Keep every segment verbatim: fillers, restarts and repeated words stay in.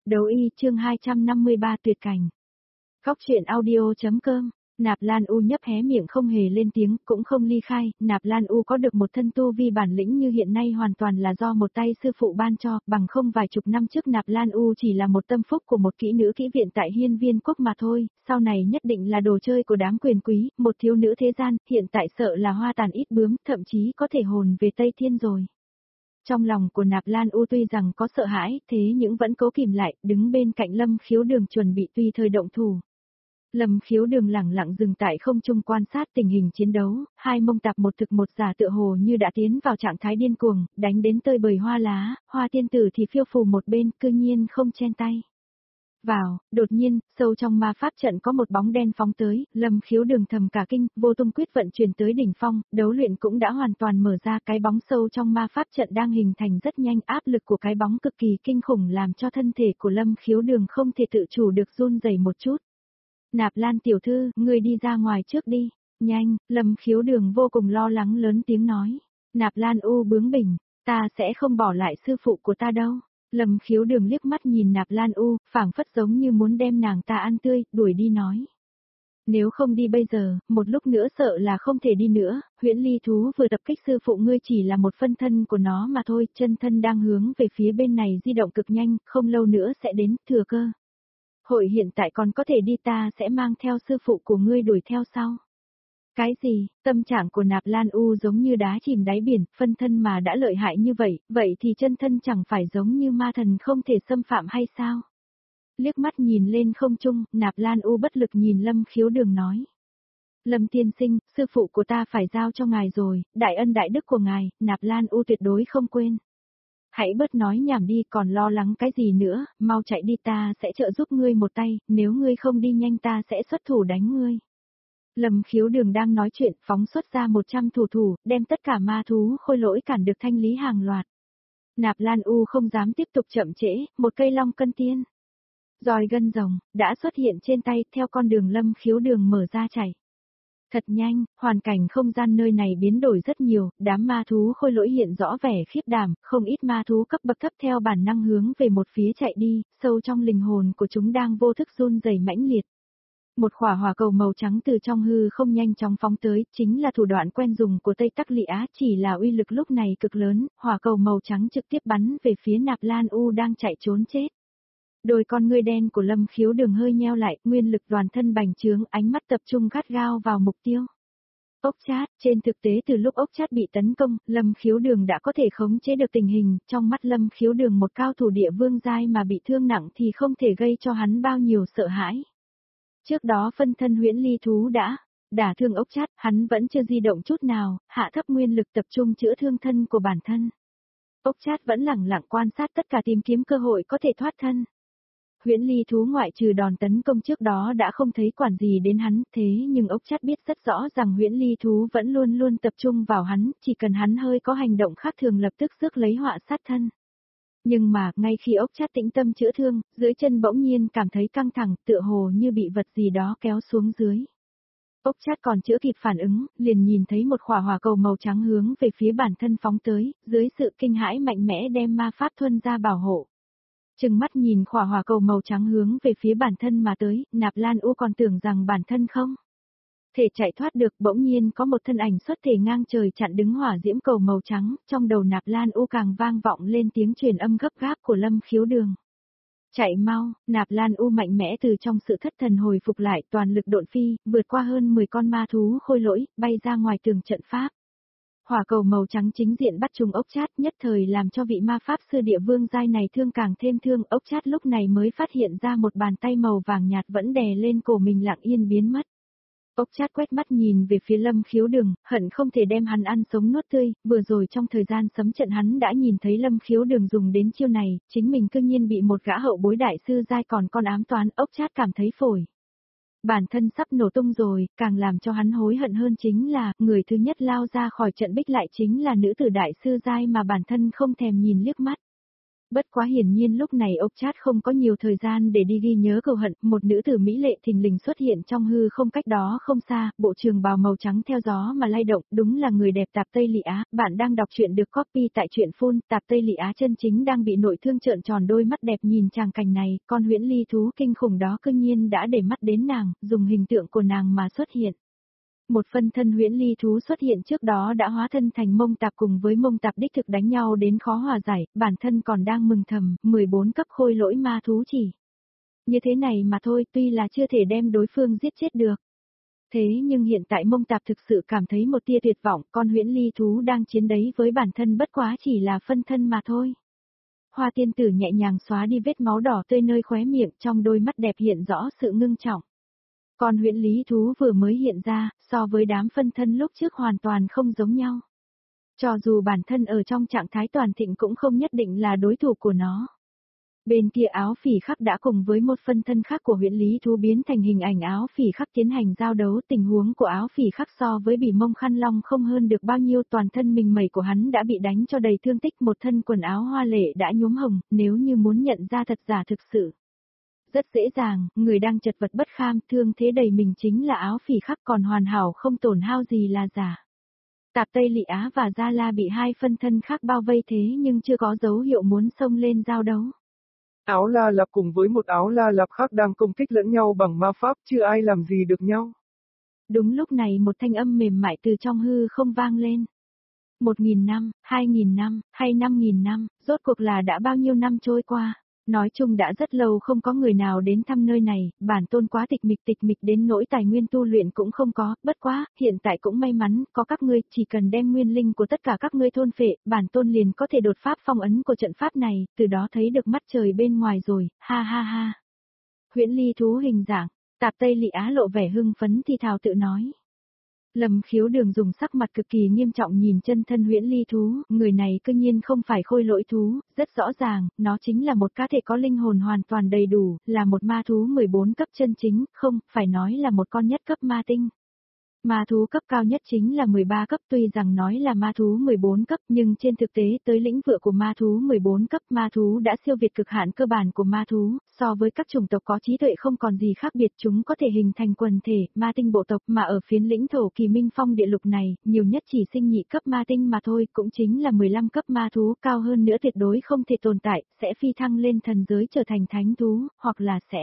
Đấu y chương hai trăm năm mươi ba tuyệt cảnh. Góc truyện audio.com. Nạp Lan U nhấp hé miệng không hề lên tiếng, cũng không ly khai. Nạp Lan U có được một thân tu vi bản lĩnh như hiện nay hoàn toàn là do một tay sư phụ ban cho, bằng không vài chục năm trước Nạp Lan U chỉ là một tâm phúc của một kỹ nữ kỹ viện tại Hiên Viên Quốc mà thôi, sau này nhất định là đồ chơi của đám quyền quý, một thiếu nữ thế gian, hiện tại sợ là hoa tàn ít bướm, thậm chí có thể hồn về Tây Thiên rồi. Trong lòng của Nạp Lan U tuy rằng có sợ hãi, thế nhưng vẫn cố kìm lại, đứng bên cạnh Lâm Khiếu Đường chuẩn bị tùy thời động thủ. Lâm Khiếu Đường lẳng lặng dừng tại không trung quan sát tình hình chiến đấu, hai mông tạp một thực một giả tựa hồ như đã tiến vào trạng thái điên cuồng, đánh đến tơi bời hoa lá, Hoa tiên tử thì phiêu phù một bên, cư nhiên không chen tay. Vào, đột nhiên, sâu trong ma pháp trận có một bóng đen phóng tới, Lâm Khiếu Đường thầm cả kinh, vô tung quyết vận chuyển tới đỉnh phong, đấu luyện cũng đã hoàn toàn mở ra, cái bóng sâu trong ma pháp trận đang hình thành rất nhanh, áp lực của cái bóng cực kỳ kinh khủng làm cho thân thể của Lâm Khiếu Đường không thể tự chủ được run rẩy một chút. Nạp Lan tiểu thư, ngươi đi ra ngoài trước đi, nhanh, Lâm Khiếu Đường vô cùng lo lắng lớn tiếng nói. Nạp Lan U bướng bỉnh, ta sẽ không bỏ lại sư phụ của ta đâu. Lâm Khiếu Đường liếc mắt nhìn Nạp Lan U, phảng phất giống như muốn đem nàng ta ăn tươi, đuổi đi nói. Nếu không đi bây giờ, một lúc nữa sợ là không thể đi nữa, Huyễn Ly thú vừa tập kích sư phụ ngươi chỉ là một phân thân của nó mà thôi, chân thân đang hướng về phía bên này di động cực nhanh, không lâu nữa sẽ đến, thừa cơ. Hội hiện tại còn có thể đi, ta sẽ mang theo sư phụ của ngươi đuổi theo sau. Cái gì, tâm trạng của Nạp Lan U giống như đá chìm đáy biển, phân thân mà đã lợi hại như vậy, vậy thì chân thân chẳng phải giống như ma thần không thể xâm phạm hay sao? Liếc mắt nhìn lên không trung, Nạp Lan U bất lực nhìn Lâm Khiếu Đường nói. Lâm tiên sinh, sư phụ của ta phải giao cho ngài rồi, đại ân đại đức của ngài, Nạp Lan U tuyệt đối không quên. Hãy bớt nói nhảm đi, còn lo lắng cái gì nữa, mau chạy đi, ta sẽ trợ giúp ngươi một tay, nếu ngươi không đi nhanh ta sẽ xuất thủ đánh ngươi. Lâm Khiếu Đường đang nói chuyện, phóng xuất ra một trăm thủ thủ, đem tất cả ma thú khôi lỗi cản được thanh lý hàng loạt. Nạp Lan U không dám tiếp tục chậm trễ, một cây long cân tiên. Roi gân rồng, đã xuất hiện trên tay, theo con đường Lâm Khiếu Đường mở ra chạy. Thật nhanh, hoàn cảnh không gian nơi này biến đổi rất nhiều, đám ma thú khôi lỗi hiện rõ vẻ khiếp đảm, không ít ma thú cấp bậc thấp theo bản năng hướng về một phía chạy đi, sâu trong linh hồn của chúng đang vô thức run rẩy mãnh liệt. Một khỏa hỏa cầu màu trắng từ trong hư không nhanh chóng phóng tới, chính là thủ đoạn quen dùng của Tây Tắc Lị Á, chỉ là uy lực lúc này cực lớn, hỏa cầu màu trắng trực tiếp bắn về phía Nạp Lan U đang chạy trốn chết. Đôi con ngươi đen của Lâm Khiếu Đường hơi nheo lại, nguyên lực toàn thân bành trướng, ánh mắt tập trung gắt gao vào mục tiêu. Ốc Chát, trên thực tế từ lúc Ốc Chát bị tấn công, Lâm Khiếu Đường đã có thể khống chế được tình hình, trong mắt Lâm Khiếu Đường một cao thủ địa vương giai mà bị thương nặng thì không thể gây cho hắn bao nhiêu sợ hãi. Trước đó phân thân Huyễn Ly thú đã đả thương Ốc Chát, hắn vẫn chưa di động chút nào, hạ thấp nguyên lực tập trung chữa thương thân của bản thân. Ốc Chát vẫn lẳng lặng quan sát tất cả tìm kiếm cơ hội có thể thoát thân. Huyễn Ly thú ngoại trừ đòn tấn công trước đó đã không thấy quản gì đến hắn, thế nhưng Ốc Chát biết rất rõ rằng Huyễn Ly thú vẫn luôn luôn tập trung vào hắn, chỉ cần hắn hơi có hành động khác thường lập tức rước lấy họa sát thân. Nhưng mà, ngay khi Ốc Chát tĩnh tâm chữa thương, dưới chân bỗng nhiên cảm thấy căng thẳng, tựa hồ như bị vật gì đó kéo xuống dưới. Ốc Chát còn chưa kịp phản ứng, liền nhìn thấy một khỏa hỏa cầu màu trắng hướng về phía bản thân phóng tới, dưới sự kinh hãi mạnh mẽ đem ma pháp thuần ra bảo hộ. Trừng mắt nhìn khỏa hỏa cầu màu trắng hướng về phía bản thân mà tới, Nạp Lan U còn tưởng rằng bản thân không thể chạy thoát được, bỗng nhiên có một thân ảnh xuất thể ngang trời chặn đứng hỏa diễm cầu màu trắng, trong đầu Nạp Lan U càng vang vọng lên tiếng truyền âm gấp gáp của Lâm Khiếu Đường. Chạy mau, Nạp Lan U mạnh mẽ từ trong sự thất thần hồi phục lại, toàn lực độn phi, vượt qua hơn mười con ma thú khôi lỗi, bay ra ngoài tường trận pháp. Hỏa cầu màu trắng chính diện bắt trúng Ốc Chát, nhất thời làm cho vị ma pháp sư địa vương giai này thương càng thêm thương. Ốc Chát lúc này mới phát hiện ra một bàn tay màu vàng nhạt vẫn đè lên cổ mình lặng yên biến mất. Ốc Chát quét mắt nhìn về phía Lâm Khiếu Đường, hận không thể đem hắn ăn sống nuốt tươi, vừa rồi trong thời gian sấm trận hắn đã nhìn thấy Lâm Khiếu Đường dùng đến chiêu này, chính mình cư nhiên bị một gã hậu bối đại sư giai còn con ám toán. Ốc Chát cảm thấy phổi bản thân sắp nổ tung rồi, càng làm cho hắn hối hận hơn chính là, người thứ nhất lao ra khỏi trận bích lại chính là nữ tử đại sư giai mà bản thân không thèm nhìn liếc mắt. Bất quá hiển nhiên lúc này ốc chát không có nhiều thời gian để đi ghi nhớ cừu hận, một nữ tử mỹ lệ thình lình xuất hiện trong hư không cách đó không xa, bộ trường bào màu trắng theo gió mà lay động, đúng là người đẹp Tạp Tây Lị Á, bạn đang đọc truyện được copy tại truyện phun, Tạp Tây Lị Á chân chính đang bị nội thương trợn tròn đôi mắt đẹp nhìn tràng cảnh này, con huyễn ly thú kinh khủng đó cư nhiên đã để mắt đến nàng, dùng hình tượng của nàng mà xuất hiện. Một phân thân huyễn ly thú xuất hiện trước đó đã hóa thân thành Mông Tạp cùng với Mông Tạp đích thực đánh nhau đến khó hòa giải, bản thân còn đang mừng thầm, mười bốn cấp khôi lỗi ma thú chỉ. Như thế này mà thôi, tuy là chưa thể đem đối phương giết chết được. Thế nhưng hiện tại Mông Tạp thực sự cảm thấy một tia tuyệt vọng, con huyễn ly thú đang chiến đấy với bản thân bất quá chỉ là phân thân mà thôi. Hoa tiên tử nhẹ nhàng xóa đi vết máu đỏ tươi nơi khóe miệng, trong đôi mắt đẹp hiện rõ sự ngưng trọng. Còn huyễn lý thú vừa mới hiện ra, so với đám phân thân lúc trước hoàn toàn không giống nhau. Cho dù bản thân ở trong trạng thái toàn thịnh cũng không nhất định là đối thủ của nó. Bên kia áo phỉ khắc đã cùng với một phân thân khác của huyễn lý thú biến thành hình ảnh áo phỉ khắc tiến hành giao đấu. Tình huống của áo phỉ khắc so với bỉ mông khăn long không hơn được bao nhiêu, toàn thân mình mẩy của hắn đã bị đánh cho đầy thương tích, một thân quần áo hoa lệ đã nhuốm hồng, nếu như muốn nhận ra thật giả thực sự. Rất dễ dàng, người đang chật vật bất kham, thương thế đầy mình chính là áo phỉ khắc, còn hoàn hảo không tổn hao gì là giả. Tạp Tây Lị Á và Gia La bị hai phân thân khác bao vây thế nhưng chưa có dấu hiệu muốn xông lên giao đấu. Áo La Lạp cùng với một áo La Lạp khác đang công kích lẫn nhau bằng ma pháp, chưa ai làm gì được nhau. Đúng lúc này một thanh âm mềm mại từ trong hư không vang lên. Một nghìn năm, hai nghìn năm, hay năm nghìn năm, rốt cuộc là đã bao nhiêu năm trôi qua. Nói chung đã rất lâu không có người nào đến thăm nơi này, bản tôn quá tịch mịch tịch mịch đến nỗi tài nguyên tu luyện cũng không có, bất quá, hiện tại cũng may mắn, có các ngươi, chỉ cần đem nguyên linh của tất cả các ngươi thôn phệ, bản tôn liền có thể đột pháp phong ấn của trận pháp này, từ đó thấy được mắt trời bên ngoài rồi, ha ha ha. Huyễn ly thú hình dạng, Tạp Tây Lị Á lộ vẻ hưng phấn thì thào tự nói. Lâm Khiếu Đường dùng sắc mặt cực kỳ nghiêm trọng nhìn chân thân huyễn ly thú, người này cư nhiên không phải khôi lỗi thú, rất rõ ràng, nó chính là một cá thể có linh hồn hoàn toàn đầy đủ, là một ma thú mười bốn cấp chân chính, không, phải nói là một con nhất cấp ma tinh. Ma thú cấp cao nhất chính là mười ba cấp, tuy rằng nói là ma thú mười bốn cấp nhưng trên thực tế tới lĩnh vực của ma thú mười bốn cấp, ma thú đã siêu việt cực hạn cơ bản của ma thú, so với các chủng tộc có trí tuệ không còn gì khác biệt, chúng có thể hình thành quần thể, ma tinh bộ tộc, mà ở phiến lĩnh thổ kỳ minh phong địa lục này, nhiều nhất chỉ sinh nhị cấp ma tinh mà thôi, cũng chính là mười lăm cấp ma thú, cao hơn nữa tuyệt đối không thể tồn tại, sẽ phi thăng lên thần giới trở thành thánh thú, hoặc là sẽ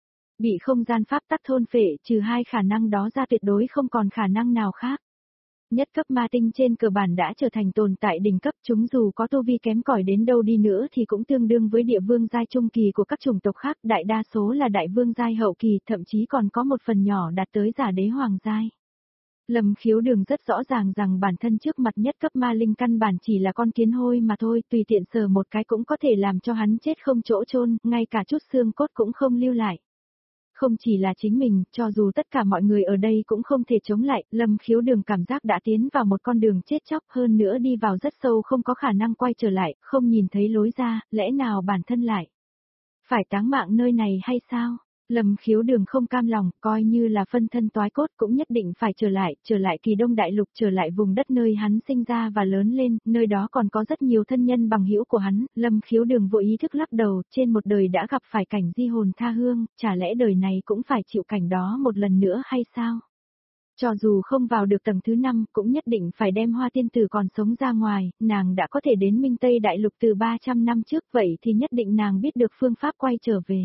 bị không gian pháp tắc thôn phệ, trừ hai khả năng đó ra tuyệt đối không còn khả năng nào khác. Nhất cấp ma tinh trên cơ bản đã trở thành tồn tại đỉnh cấp, chúng dù có tu vi kém cỏi đến đâu đi nữa thì cũng tương đương với địa vương giai trung kỳ của các chủng tộc khác, đại đa số là đại vương giai hậu kỳ, thậm chí còn có một phần nhỏ đạt tới giả đế hoàng giai. Lâm Khiếu Đường rất rõ ràng rằng bản thân trước mặt nhất cấp ma linh căn bản chỉ là con kiến hôi mà thôi, tùy tiện sờ một cái cũng có thể làm cho hắn chết không chỗ chôn, ngay cả chút xương cốt cũng không lưu lại. Không chỉ là chính mình, cho dù tất cả mọi người ở đây cũng không thể chống lại, Lâm Khiếu Đường cảm giác đã tiến vào một con đường chết chóc, hơn nữa đi vào rất sâu không có khả năng quay trở lại, không nhìn thấy lối ra, lẽ nào bản thân lại phải táng mạng nơi này hay sao? Lâm Khiếu Đường không cam lòng, coi như là phân thân toái cốt cũng nhất định phải trở lại, trở lại Kỳ Đông Đại Lục, trở lại vùng đất nơi hắn sinh ra và lớn lên, nơi đó còn có rất nhiều thân nhân bằng hữu của hắn. Lâm Khiếu Đường vội ý thức lắc đầu, trên một đời đã gặp phải cảnh di hồn tha hương, chả lẽ đời này cũng phải chịu cảnh đó một lần nữa hay sao? Cho dù không vào được tầng thứ năm, cũng nhất định phải đem Hoa Tiên Tử còn sống ra ngoài, nàng đã có thể đến Minh Tây Đại Lục từ ba trăm năm trước, vậy thì nhất định nàng biết được phương pháp quay trở về.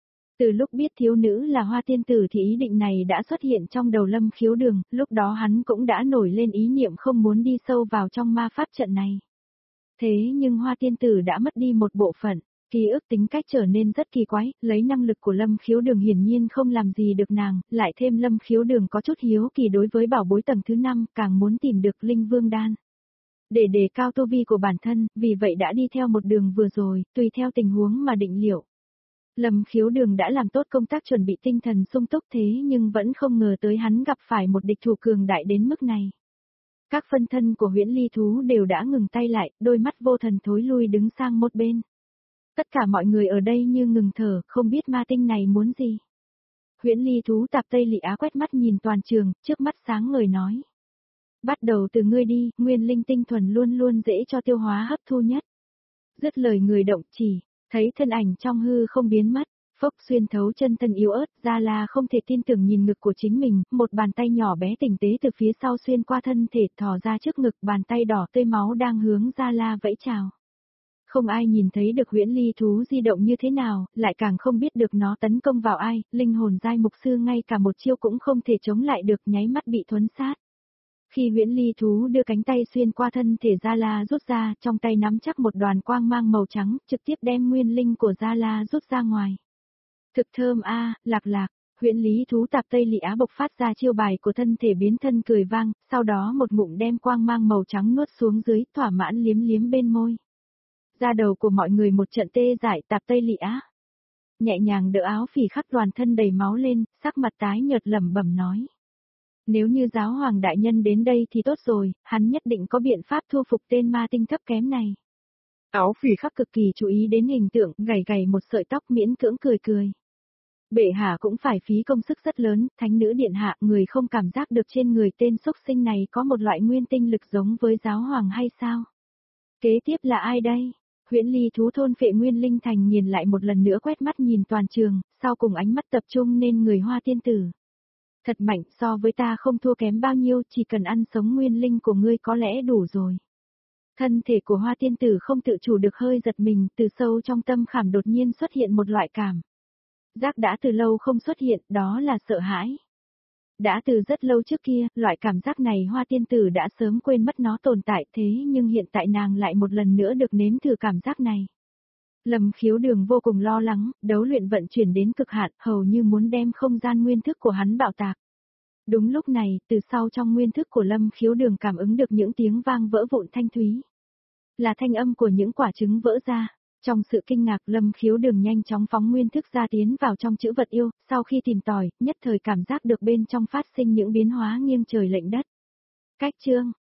Từ lúc biết thiếu nữ là Hoa Tiên Tử thì ý định này đã xuất hiện trong đầu Lâm Khiếu Đường, lúc đó hắn cũng đã nổi lên ý niệm không muốn đi sâu vào trong ma pháp trận này. Thế nhưng Hoa Tiên Tử đã mất đi một bộ phận, ký ức tính cách trở nên rất kỳ quái, lấy năng lực của Lâm Khiếu Đường hiển nhiên không làm gì được nàng, lại thêm Lâm Khiếu Đường có chút hiếu kỳ đối với bảo bối tầng thứ năm, càng muốn tìm được Linh Vương Đan. Để đề cao tu vi của bản thân, vì vậy đã đi theo một đường vừa rồi, tùy theo tình huống mà định liệu. Lâm Khiếu Đường đã làm tốt công tác chuẩn bị tinh thần sung túc thế nhưng vẫn không ngờ tới hắn gặp phải một địch thủ cường đại đến mức này. Các phân thân của huyễn ly thú đều đã ngừng tay lại, đôi mắt vô thần thối lui đứng sang một bên. Tất cả mọi người ở đây như ngừng thở, không biết ma tinh này muốn gì. Huyễn ly thú Tạp Tây Lị Á quét mắt nhìn toàn trường, trước mắt sáng ngời nói. Bắt đầu từ ngươi đi, nguyên linh tinh thuần luôn luôn dễ cho tiêu hóa hấp thu nhất. Dứt lời người động chỉ, thấy thân ảnh trong hư không biến mất, phốc xuyên thấu chân thân yếu ớt, Gia La không thể tin tưởng nhìn ngực của chính mình, một bàn tay nhỏ bé tinh tế từ phía sau xuyên qua thân thể thò ra trước ngực, bàn tay đỏ tươi máu đang hướng Gia La vẫy chào. Không ai nhìn thấy được huyễn ly thú di động như thế nào, lại càng không biết được nó tấn công vào ai, linh hồn giai mục sư ngay cả một chiêu cũng không thể chống lại được, nháy mắt bị thuấn sát. Khi huyễn ly thú đưa cánh tay xuyên qua thân thể Gia La rút ra, trong tay nắm chắc một đoàn quang mang màu trắng, trực tiếp đem nguyên linh của Gia La rút ra ngoài. Thực thơm a, à, lạc lạc, huyễn lý thú tạp Tây Lị Á bộc phát ra chiêu bài của thân thể biến thân cười vang, sau đó một ngụm đem quang mang màu trắng nuốt xuống dưới, thỏa mãn liếm liếm bên môi. Da đầu của mọi người một trận tê dại, tạp Tây Lị Á nhẹ nhàng đỡ áo phỉ khắc toàn thân đầy máu lên, sắc mặt tái nhợt lẩm bẩm nói. Nếu như giáo hoàng đại nhân đến đây thì tốt rồi, hắn nhất định có biện pháp thu phục tên ma tinh thấp kém này. Áo phỉ khắc cực kỳ chú ý đến hình tượng, gầy gầy một sợi tóc miễn cưỡng cười cười. Bệ hạ cũng phải phí công sức rất lớn, thánh nữ điện hạ, người không cảm giác được trên người tên xúc sinh này có một loại nguyên tinh lực giống với giáo hoàng hay sao? Kế tiếp là ai đây? Huyễn ly thú thôn phệ nguyên linh thành nhìn lại một lần nữa quét mắt nhìn toàn trường, sau cùng ánh mắt tập trung nên người Hoa tiên tử. Thật mạnh, so với ta không thua kém bao nhiêu, chỉ cần ăn sống nguyên linh của ngươi có lẽ đủ rồi. Thân thể của Hoa tiên tử không tự chủ được hơi giật mình, từ sâu trong tâm khảm đột nhiên xuất hiện một loại cảm giác đã từ lâu không xuất hiện, đó là sợ hãi. Đã từ rất lâu trước kia, loại cảm giác này Hoa tiên tử đã sớm quên mất nó tồn tại, thế nhưng hiện tại nàng lại một lần nữa được nếm thử cảm giác này. Lâm Khiếu Đường vô cùng lo lắng, đấu luyện vận chuyển đến cực hạn, hầu như muốn đem không gian nguyên thức của hắn bạo tạc. Đúng lúc này, từ sau trong nguyên thức của Lâm Khiếu Đường cảm ứng được những tiếng vang vỡ vụn thanh thúy. Là thanh âm của những quả trứng vỡ ra. Trong sự kinh ngạc, Lâm Khiếu Đường nhanh chóng phóng nguyên thức ra tiến vào trong chữ vật yêu, sau khi tìm tòi, nhất thời cảm giác được bên trong phát sinh những biến hóa nghiêng trời lệch đất. Cách chương